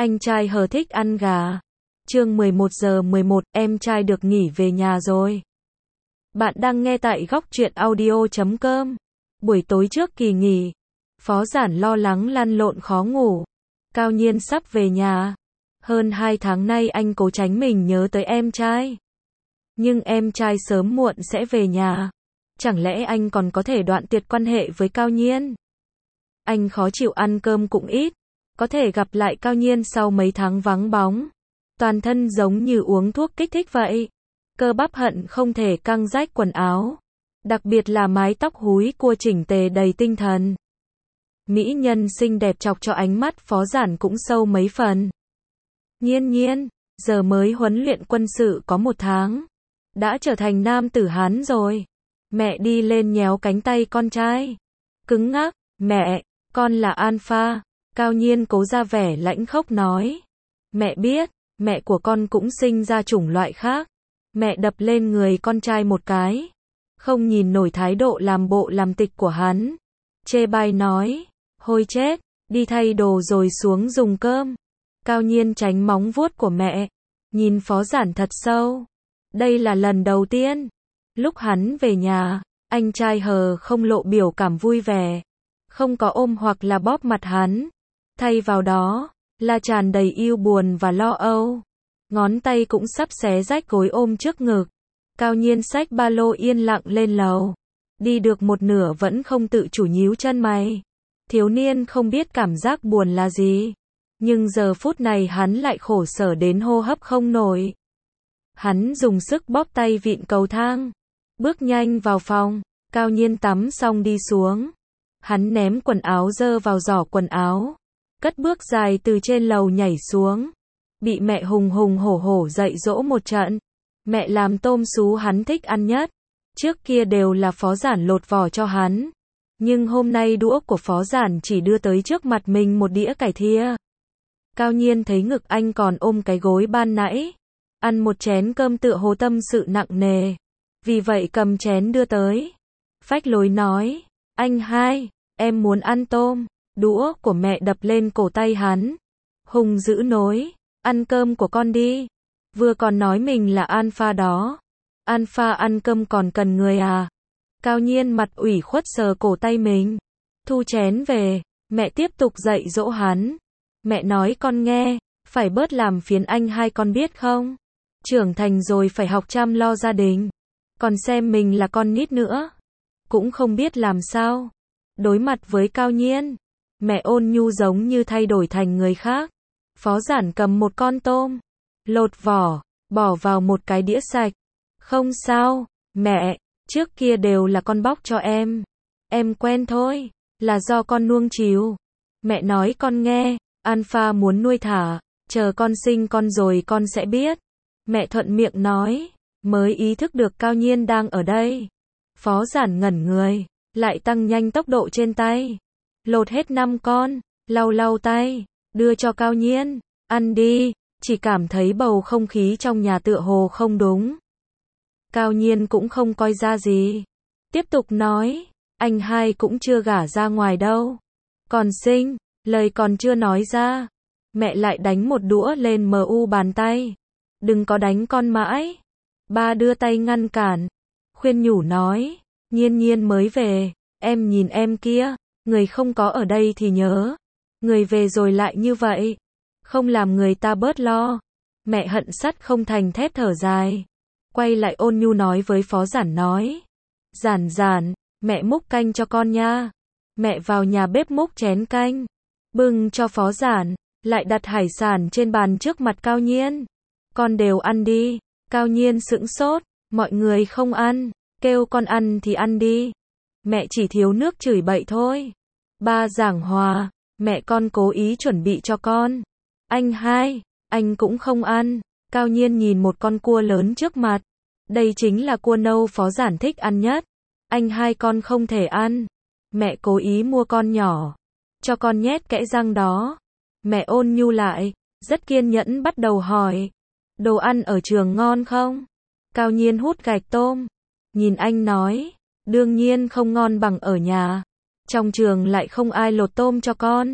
Anh trai hờ thích ăn gà. Chương 11:11, em trai được nghỉ về nhà rồi. Bạn đang nghe tại góc truyện audio.com. Buổi tối trước kỳ nghỉ, Phó Giản lo lắng lăn lộn khó ngủ. Cao Nhiên sắp về nhà. Hơn 2 tháng nay anh cố tránh mình nhớ tới em trai. Nhưng em trai sớm muộn sẽ về nhà. Chẳng lẽ anh còn có thể đoạn tuyệt quan hệ với Cao Nhiên? Anh khó chịu, ăn cơm cũng ít. Có thể gặp lại Cao Nhiên sau mấy tháng vắng bóng. Toàn thân giống như uống thuốc kích thích vậy. Cơ bắp hận không thể căng rách quần áo. Đặc biệt là mái tóc húi cua chỉnh tề đầy tinh thần. Mỹ nhân xinh đẹp chọc cho ánh mắt Phó Giản cũng sâu mấy phần. Nhiên, giờ mới huấn luyện quân sự có 1 tháng. Đã trở thành nam tử Hán rồi. Mẹ đi lên nhéo cánh tay con trai. Cứng ngắc, mẹ, con là Alpha. Cao Nhiên cố ra vẻ lãnh khốc nói. Mẹ biết, mẹ của con cũng sinh ra chủng loại khác. Mẹ đập lên người con trai một cái. Không nhìn nổi thái độ làm bộ làm tịch của hắn. Chê bai nói, hôi chết, đi thay đồ rồi xuống dùng cơm. Cao Nhiên tránh móng vuốt của mẹ. Nhìn Phó Giản thật sâu. Đây là lần đầu tiên. Lúc hắn về nhà, anh trai hờ không lộ biểu cảm vui vẻ. Không có ôm hoặc là bóp mặt hắn. Thay vào đó, là tràn đầy yêu buồn và lo âu. Ngón tay cũng sắp xé rách gối ôm trước ngực. Cao Nhiên xách ba lô yên lặng lên lầu. Đi được một nửa vẫn không tự chủ nhíu chân mày. Thiếu niên không biết cảm giác buồn là gì. Nhưng giờ phút này hắn lại khổ sở đến hô hấp không nổi. Hắn dùng sức bóp tay vịn cầu thang. Bước nhanh vào phòng. Cao Nhiên tắm xong đi xuống. Hắn ném quần áo dơ vào giỏ quần áo. Cất bước dài từ trên lầu nhảy xuống. Bị mẹ hùng hổ hổ dạy dỗ một trận. Mẹ làm tôm sú hắn thích ăn nhất. Trước kia đều là Phó Giản lột vỏ cho hắn. Nhưng hôm nay đũa của Phó Giản chỉ đưa tới trước mặt mình một đĩa cải thìa. Cao Nhiên thấy ngực anh còn ôm cái gối ban nãy. Ăn một chén cơm tựa hồ tâm sự nặng nề. Vì vậy cầm chén đưa tới. Phách lối nói, anh hai, em muốn ăn tôm. Đũa của mẹ đập lên cổ tay hắn. Hùng dữ nối, ăn cơm của con đi. Vừa còn nói mình là Alpha đó. Alpha ăn cơm còn cần người à? Cao Nhiên mặt ủy khuất sờ cổ tay mình. Thu chén về, mẹ tiếp tục dạy dỗ hắn. Mẹ nói con nghe, phải bớt làm phiền anh hai con biết không? Trưởng thành rồi phải học chăm lo gia đình. Còn xem mình là con nít nữa. Cũng không biết làm sao. Đối mặt với Cao Nhiên, mẹ ôn nhu giống như thay đổi thành người khác. Phó Giản cầm một con tôm, lột vỏ, bỏ vào một cái đĩa sạch. Không sao, mẹ, trước kia đều là con bóc cho em. Em quen thôi, là do con nuông chiều. Mẹ nói con nghe, Alpha muốn nuôi thả, chờ con sinh con rồi con sẽ biết. Mẹ thuận miệng nói, mới ý thức được Cao Nhiên đang ở đây. Phó Giản ngẩn người, lại tăng nhanh tốc độ trên tay. Lột hết 5 con, lau tay, đưa cho Cao Nhiên, ăn đi, chỉ cảm thấy bầu không khí trong nhà tựa hồ không đúng. Cao Nhiên cũng không coi ra gì. Tiếp tục nói, anh hai cũng chưa gả ra ngoài đâu. Còn sinh, lời còn chưa nói ra. Mẹ lại đánh một đũa lên mu bàn tay. Đừng có đánh con mãi. Ba đưa tay ngăn cản. Khuyên nhủ nói, Nhiên mới về, em nhìn em kia, người không có ở đây thì nhớ. Người về rồi lại như vậy. Không làm người ta bớt lo. Mẹ hận sắt không thành thép thở dài. Quay lại ôn nhu nói với Phó Giản nói. Giản, mẹ múc canh cho con nha. Mẹ vào nhà bếp múc chén canh. Bưng cho Phó Giản, lại đặt hải sản trên bàn trước mặt Cao Nhiên. Con đều ăn đi. Cao Nhiên sững sốt, mọi người không ăn. Kêu con ăn thì ăn đi. Mẹ chỉ thiếu nước chửi bậy thôi. Ba giảng hòa, mẹ con cố ý chuẩn bị cho con. Anh hai, anh cũng không ăn. Cao Nhiên nhìn một con cua lớn trước mặt. Đây chính là cua nâu Phó Giản thích ăn nhất. Anh hai con không thể ăn. Mẹ cố ý mua con nhỏ. Cho con nhét kẽ răng đó. Mẹ ôn nhu lại, rất kiên nhẫn bắt đầu hỏi. Đồ ăn ở trường ngon không? Cao Nhiên hút gạch tôm. Nhìn anh nói, đương nhiên không ngon bằng ở nhà. Trong trường lại không ai lột tôm cho con.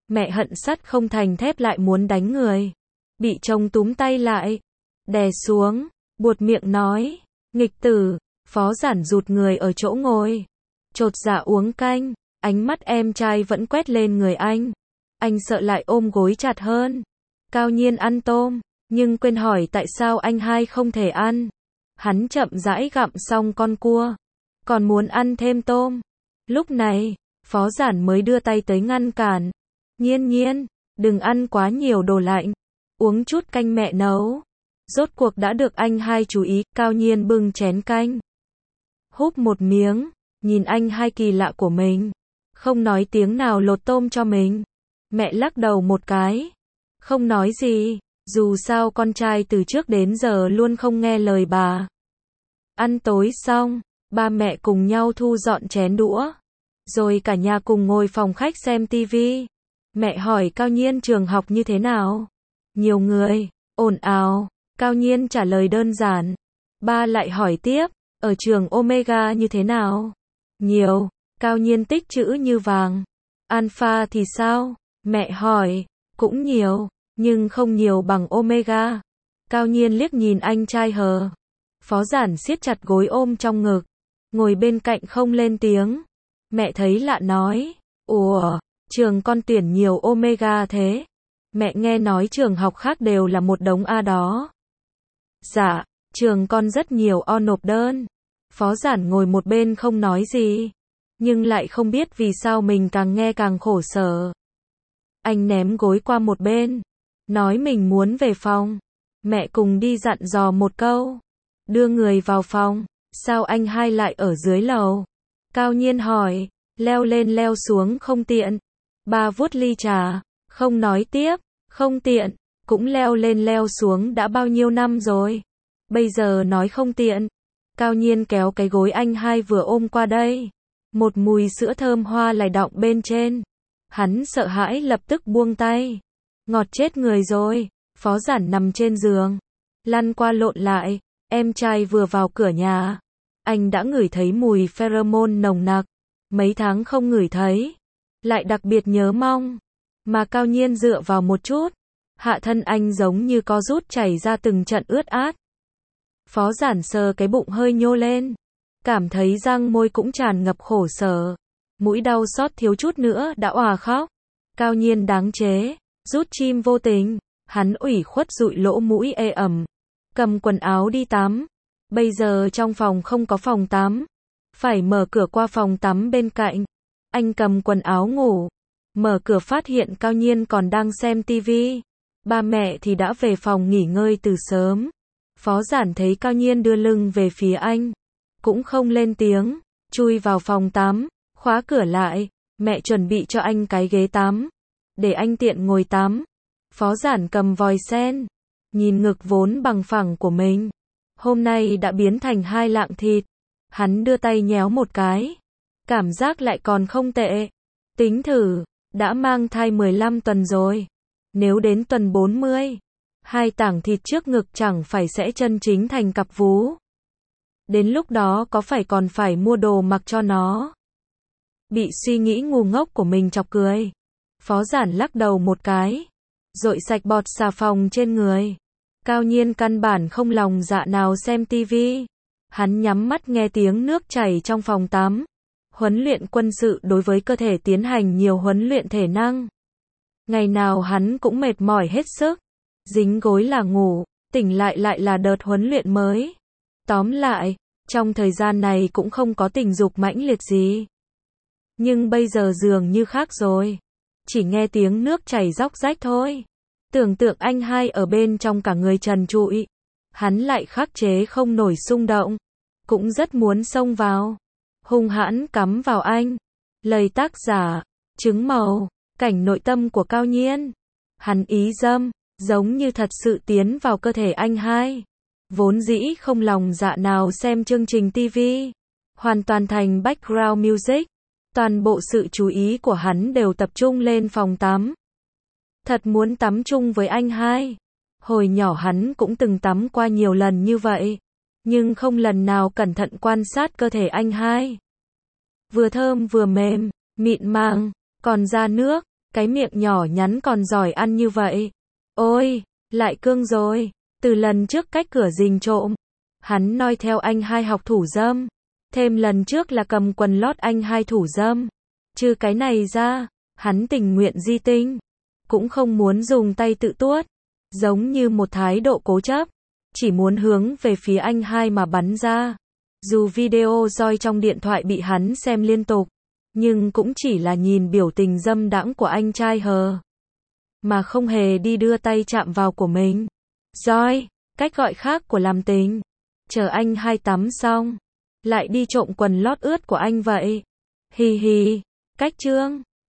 Mẹ hận sắt không thành thép lại muốn đánh người. Bị chồng túm tay lại, đè xuống, buột miệng nói, nghịch tử. Phó Giản rụt người ở chỗ ngồi, chột dạ uống canh, ánh mắt em trai vẫn quét lên người anh. Anh sợ lại ôm gối chặt hơn. Cao Nhiên ăn tôm, nhưng quên hỏi tại sao anh hai không thể ăn. Hắn chậm rãi gặm xong con cua, còn muốn ăn thêm tôm. Lúc này, Phó Giản mới đưa tay tới ngăn cản. Nhiên Nhiên, đừng ăn quá nhiều đồ lạnh, uống chút canh mẹ nấu. Rốt cuộc đã được anh hai chú ý. Cao Nhiên bưng chén canh, húp một miếng, nhìn anh hai kỳ lạ của mình, không nói tiếng nào lột tôm cho mình. Mẹ lắc đầu một cái, không nói gì, dù sao con trai từ trước đến giờ luôn không nghe lời bà. Ăn tối xong, ba mẹ cùng nhau thu dọn chén đũa, rồi cả nhà cùng ngồi phòng khách xem tivi. Mẹ hỏi Cao Nhiên trường học như thế nào? Nhiều người, ồn ào. Cao Nhiên trả lời đơn giản. Ba lại hỏi tiếp, ở trường Omega như thế nào? Nhiều. Cao Nhiên tích chữ như vàng. Alpha thì sao? Mẹ hỏi. Cũng nhiều, nhưng không nhiều bằng Omega. Cao Nhiên liếc nhìn anh trai hờ. Phó Giản siết chặt gối ôm trong ngực, ngồi bên cạnh không lên tiếng. Mẹ thấy lạ nói, ủa, trường con tuyển nhiều Omega thế? Mẹ nghe nói trường học khác đều là một đống A đó. Dạ, trường con rất nhiều O nộp đơn. Phó Giản ngồi một bên không nói gì, nhưng lại không biết vì sao mình càng nghe càng khổ sở. Anh ném gối qua một bên, nói mình muốn về phòng. Mẹ cùng đi dặn dò một câu, đưa người vào phòng. Sao anh hai lại ở dưới lầu? Cao Nhiên hỏi, leo lên leo xuống không tiện. Ba vuốt ly trà, không nói tiếp, không tiện, cũng leo lên leo xuống đã bao nhiêu năm rồi. Bây giờ nói không tiện. Cao Nhiên kéo cái gối anh hai vừa ôm qua đây. Một mùi sữa thơm hoa lay đọng bên trên. Hắn sợ hãi lập tức buông tay. Ngọt chết người rồi. Phó Giản nằm trên giường, lăn qua lộn lại. Em trai vừa vào cửa nhà, anh đã ngửi thấy mùi pheromone nồng nặc. Mấy tháng không ngửi thấy, lại đặc biệt nhớ mong. Mà Cao Nhiên dựa vào một chút, hạ thân anh giống như có rút chảy ra từng trận ướt át. Phó Giản sờ cái bụng hơi nhô lên, cảm thấy răng môi cũng tràn ngập khổ sở. Mũi đau xót thiếu chút nữa đã òa khóc. Cao Nhiên đáng chế, rút chim vô tình. Hắn ủy khuất dụi lỗ mũi ê ẩm, cầm quần áo đi tắm. Bây giờ trong phòng không có phòng tắm, phải mở cửa qua phòng tắm bên cạnh. Anh cầm quần áo ngủ, mở cửa phát hiện Cao Nhiên còn đang xem tivi. Ba mẹ thì đã về phòng nghỉ ngơi từ sớm. Phó Giản thấy Cao Nhiên đưa lưng về phía anh, cũng không lên tiếng, chui vào phòng tắm, khóa cửa lại. Mẹ chuẩn bị cho anh cái ghế tắm, để anh tiện ngồi tắm. Phó Giản cầm vòi sen, nhìn ngực vốn bằng phẳng của mình, hôm nay đã biến thành hai lạng thịt. Hắn đưa tay nhéo một cái, cảm giác lại còn không tệ. Tính thử, đã mang thai 15 tuần rồi. Nếu đến tuần 40, hai tảng thịt trước ngực chẳng phải sẽ chân chính thành cặp vú. Đến lúc đó có phải còn phải mua đồ mặc cho nó? Bị suy nghĩ ngu ngốc của mình chọc cười. Phó Giản lắc đầu một cái, dội sạch bọt xà phòng trên người. Cao Nhiên căn bản không lòng dạ nào xem tivi. Hắn nhắm mắt nghe tiếng nước chảy trong phòng tắm. Huấn luyện quân sự đối với cơ thể tiến hành nhiều huấn luyện thể năng. Ngày nào hắn cũng mệt mỏi hết sức. Dính gối là ngủ, tỉnh lại lại là đợt huấn luyện mới. Tóm lại, trong thời gian này cũng không có tình dục mãnh liệt gì. Nhưng bây giờ dường như khác rồi. Chỉ nghe tiếng nước chảy róc rách thôi. Tưởng tượng anh hai ở bên trong cả người trần trụi. Hắn lại khắc chế không nổi xung động. Cũng rất muốn xông vào. Hung hãn cắm vào anh. Lời tác giả, trứng màu, cảnh nội tâm của Cao Nhiên. Hắn ý dâm, giống như thật sự tiến vào cơ thể anh hai. Vốn dĩ không lòng dạ nào xem chương trình TV. Hoàn toàn thành background music. Toàn bộ sự chú ý của hắn đều tập trung lên phòng tắm. Thật muốn tắm chung với anh hai. Hồi nhỏ hắn cũng từng tắm qua nhiều lần như vậy, nhưng không lần nào cẩn thận quan sát cơ thể anh hai. Vừa thơm vừa mềm, mịn màng, còn ra nước. Cái miệng nhỏ nhắn còn giỏi ăn như vậy. Ôi, lại cương rồi. Từ lần trước cách cửa rình trộm, hắn noi theo anh hai học thủ dâm. Thêm lần trước là cầm quần lót anh hai thủ dâm. Trừ cái này ra, hắn tình nguyện di tinh. Cũng không muốn dùng tay tự tuốt. Giống như một thái độ cố chấp. Chỉ muốn hướng về phía anh hai mà bắn ra. Dù video roi trong điện thoại bị hắn xem liên tục. Nhưng cũng chỉ là nhìn biểu tình dâm đãng của anh trai hờ. Mà không hề đi đưa tay chạm vào của mình. Roi, cách gọi khác của làm tình. Chờ anh hai tắm xong. Lại đi trộm quần lót ướt của anh vậy. Hì hì, cách trương.